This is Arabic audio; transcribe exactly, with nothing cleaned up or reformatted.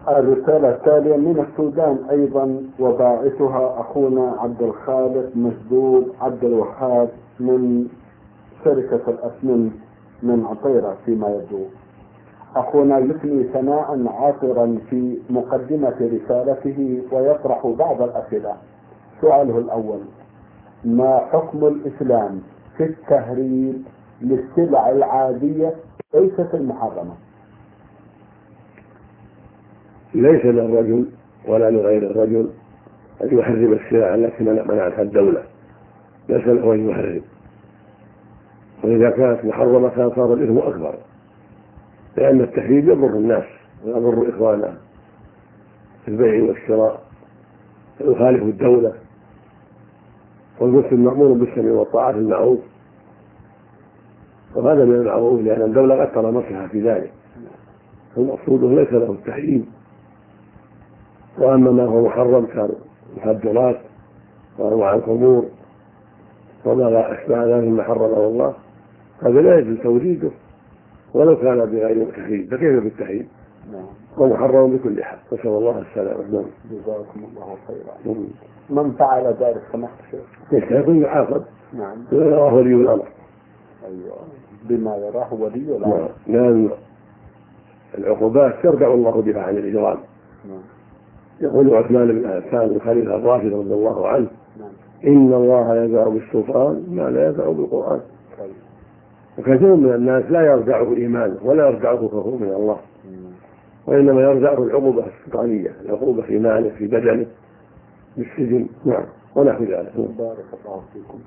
الرسالة التالية من السودان أيضا، وباعثها أخونا عبد الخالق مجدوب عبد الوهاب من شركة الأسمنت من عطيرة فيما يبدو. أخونا يثني ثناء عاطرا في مقدمة رسالته ويطرح بعض الأسئلة. سؤاله الأول: ما حكم الإسلام في التهريب للسلع العادية ليست المحرمة؟ ليس للرجل ولا لغير الرجل أن يحرم السلع التي منعتها الدولة، ليس له أن يحرم، وإذا كانت محرمة كان صار الإثم أكبر، لأن التحريم يضر الناس ويضر إخواننا في البيع والشراء، يخالف الدولة، والمسلم مأمور بالسمع والطاعة في المعروف، وهذا من المعروف لأن الدولة قد ترى مصلحة في ذلك، فالمقصود ليس له التحريم. وأما ما هو محرم كالمخدرات وأنواع الخمور وما أشبه ذلك مما حرمه الله، هذا لا يجوز توريده ولو كان بغير تحريم، فكيف بالتحريم؟ ومحرم بكل حال، نسأل الله السلامة. جزاكم الله خيرا. من فعل ذلك سمحت الشيخ؟ يستحق يعاقب. نعم. يراه ولي الأمر. أيوه، بما يراه ولي الأمر. لأن العقوبات ترجع الله بها عن الإجرام. نعم. يقول عثمان بن عفان الخليفة الراشد رضي الله عنه: نعم. إن الله يزع بالسلطان ما لا يزع بالقرآن. طيب. وكثير من الناس لا يرجعه إيمانه ولا يرجعه خوفه من الله، وإنما يرجعه العقوبة السلطانية، العقوبة في ماله في بدنه بالسجن. نعم، ونحو ذلك. بارك الله فيكم.